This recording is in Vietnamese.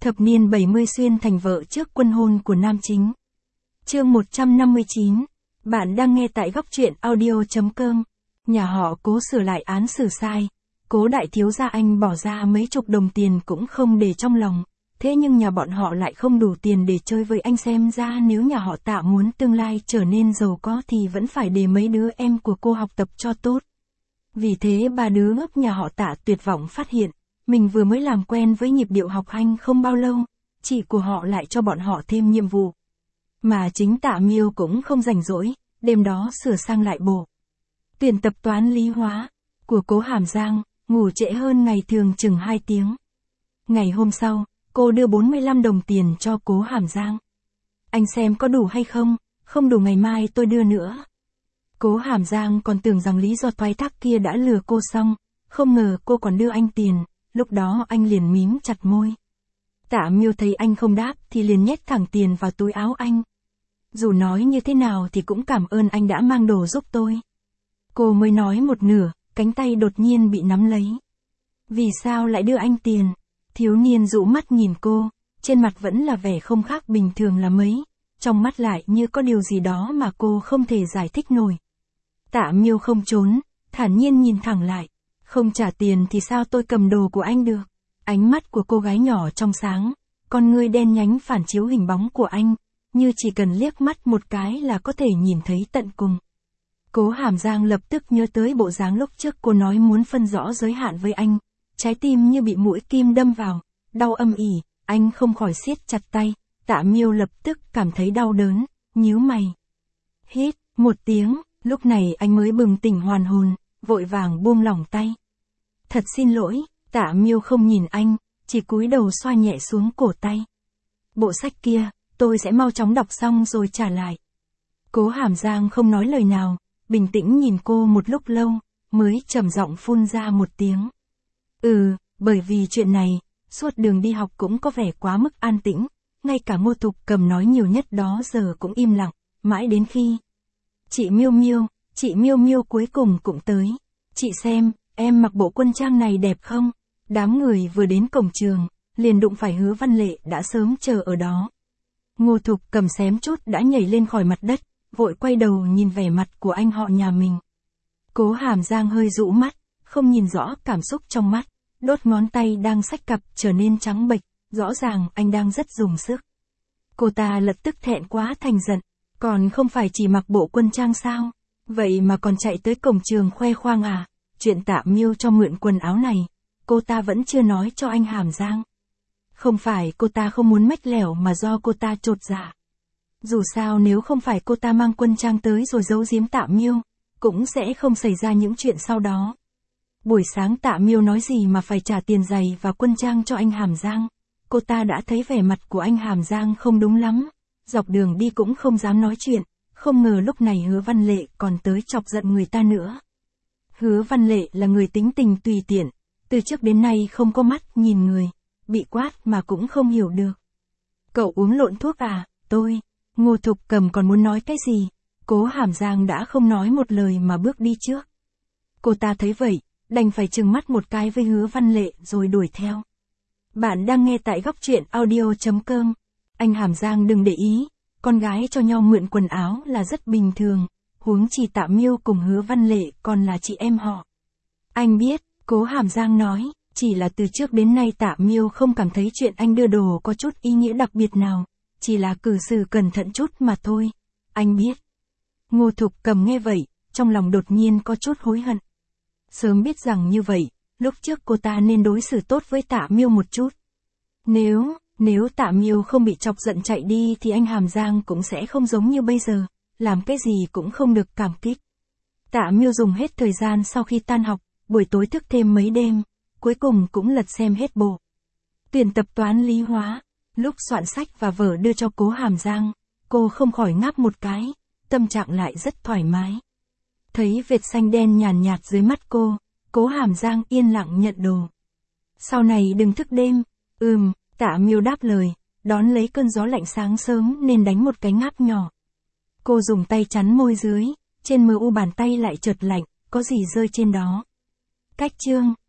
Thập niên 70 xuyên thành vợ trước quân hôn của nam chính. Chương 159. Bạn đang nghe tại góc truyện audio.com. Nhà họ Cố sửa lại án xử sai. Cố đại thiếu gia anh bỏ ra mấy chục đồng tiền cũng không để trong lòng. Thế nhưng nhà bọn họ lại không đủ tiền để chơi với anh, xem ra nếu nhà họ Tạ muốn tương lai trở nên giàu có thì vẫn phải để mấy đứa em của cô học tập cho tốt. Vì thế ba đứa ngốc nhà họ Tạ tuyệt vọng phát hiện, mình vừa mới làm quen với nhịp điệu học hành không bao lâu, chị của họ lại cho bọn họ thêm nhiệm vụ. Mà chính Tạ Miêu cũng không rảnh rỗi, đêm đó sửa sang lại bộ tuyển tập toán lý hóa của Cố Hàm Giang, ngủ trễ hơn ngày thường chừng 2 tiếng. Ngày hôm sau, cô đưa 45 đồng tiền cho Cố Hàm Giang. Anh xem có đủ hay không, không đủ ngày mai tôi đưa nữa. Cố Hàm Giang còn tưởng rằng lý do thoái thác kia đã lừa cô xong, không ngờ cô còn đưa anh tiền, lúc đó anh liền mím chặt môi. Tạ Miêu thấy anh không đáp thì liền nhét thẳng tiền vào túi áo anh. Dù nói như thế nào thì cũng cảm ơn anh đã mang đồ giúp tôi. Cô mới nói một nửa, cánh tay đột nhiên bị nắm lấy. Vì sao lại đưa anh tiền? Thiếu niên dụ mắt nhìn cô, trên mặt vẫn là vẻ không khác bình thường là mấy, trong mắt lại như có điều gì đó mà cô không thể giải thích nổi. Tạ Miêu không trốn, thản nhiên nhìn thẳng lại. Không trả tiền thì sao tôi cầm đồ của anh được? Ánh mắt của cô gái nhỏ trong sáng, con ngươi đen nhánh phản chiếu hình bóng của anh, như chỉ cần liếc mắt một cái là có thể nhìn thấy tận cùng. Cố Hàm Giang lập tức nhớ tới bộ dáng lúc trước cô nói muốn phân rõ giới hạn với anh, trái tim như bị mũi kim đâm vào, đau âm ỉ, anh không khỏi siết chặt tay. Tạ Miêu lập tức cảm thấy đau đớn, nhíu mày. Hít một tiếng, lúc này anh mới bừng tỉnh hoàn hồn, vội vàng buông lỏng tay. Thật xin lỗi. Tạ Miêu không nhìn anh, chỉ cúi đầu xoa nhẹ xuống cổ tay. Bộ sách kia, tôi sẽ mau chóng đọc xong rồi trả lại. Cố Hàm Giang không nói lời nào, bình tĩnh nhìn cô một lúc lâu, mới trầm giọng phun ra một tiếng. Bởi vì chuyện này, suốt đường đi học cũng có vẻ quá mức an tĩnh, ngay cả Ngô Thục Cầm nói nhiều nhất đó giờ cũng im lặng, mãi đến khi chị Miêu Miêu cuối cùng cũng tới. Chị xem, em mặc bộ quân trang này đẹp không? Đám người vừa đến cổng trường, liền đụng phải Hứa Văn Lệ đã sớm chờ ở đó. Ngô Thục Cầm xém chút đã nhảy lên khỏi mặt đất, vội quay đầu nhìn vẻ mặt của anh họ nhà mình. Cố Hàm Giang hơi rũ mắt, không nhìn rõ cảm xúc trong mắt, đốt ngón tay đang xách cặp trở nên trắng bệch, rõ ràng anh đang rất dùng sức. Cô ta lập tức thẹn quá thành giận, còn không phải chỉ mặc bộ quân trang sao? Vậy mà còn chạy tới cổng trường khoe khoang à? Chuyện Tạ Miêu cho mượn quần áo này, cô ta vẫn chưa nói cho anh Hàm Giang. Không phải cô ta không muốn mách lẻo mà do cô ta chột dạ. Dù sao nếu không phải cô ta mang quân trang tới rồi giấu giếm Tạ Miêu, cũng sẽ không xảy ra những chuyện sau đó. Buổi sáng Tạ Miêu nói gì mà phải trả tiền giày và quân trang cho anh Hàm Giang. Cô ta đã thấy vẻ mặt của anh Hàm Giang không đúng lắm, dọc đường đi cũng không dám nói chuyện, không ngờ lúc này Hứa Văn Lệ còn tới chọc giận người ta nữa. Hứa Văn Lệ là người tính tình tùy tiện, từ trước đến nay không có mắt nhìn người, bị quát mà cũng không hiểu được. Cậu uống lộn thuốc à? Ngô Thục Cầm còn muốn nói cái gì, Cố Hàm Giang đã không nói một lời mà bước đi trước. Cô ta thấy vậy, đành phải trừng mắt một cái với Hứa Văn Lệ rồi đuổi theo. Bạn đang nghe tại góc truyện audio.com. Anh Hàm Giang đừng để ý, con gái cho nhau mượn quần áo là rất bình thường, huống chi Tạ Miêu cùng Hứa Văn Lệ còn là chị em họ. Anh biết, Cố Hàm Giang nói, chỉ là từ trước đến nay Tạ Miêu không cảm thấy chuyện anh đưa đồ có chút ý nghĩa đặc biệt nào, chỉ là cử xử cẩn thận chút mà thôi. Anh biết. Ngô Thục Cầm nghe vậy, trong lòng đột nhiên có chút hối hận. Sớm biết rằng như vậy, lúc trước cô ta nên đối xử tốt với Tạ Miêu một chút. Nếu Tạ Miêu không bị chọc giận chạy đi thì anh Hàm Giang cũng sẽ không giống như bây giờ, làm cái gì cũng không được cảm kích. Tạ Miêu dùng hết thời gian sau khi tan học, buổi tối thức thêm mấy đêm, cuối cùng cũng lật xem hết bộ tuyển tập toán lý hóa. Lúc soạn sách và vở đưa cho Cố Hàm Giang, cô không khỏi ngáp một cái, tâm trạng lại rất thoải mái. Thấy vệt xanh đen nhàn nhạt dưới mắt cô, Cố Hàm Giang yên lặng nhận đồ. Sau này đừng thức đêm. Tạ Miêu đáp lời, đón lấy cơn gió lạnh sáng sớm nên đánh một cái ngáp nhỏ. Cô dùng tay chắn môi dưới, trên mờ u bàn tay lại chợt lạnh, có gì rơi trên đó. Cách chương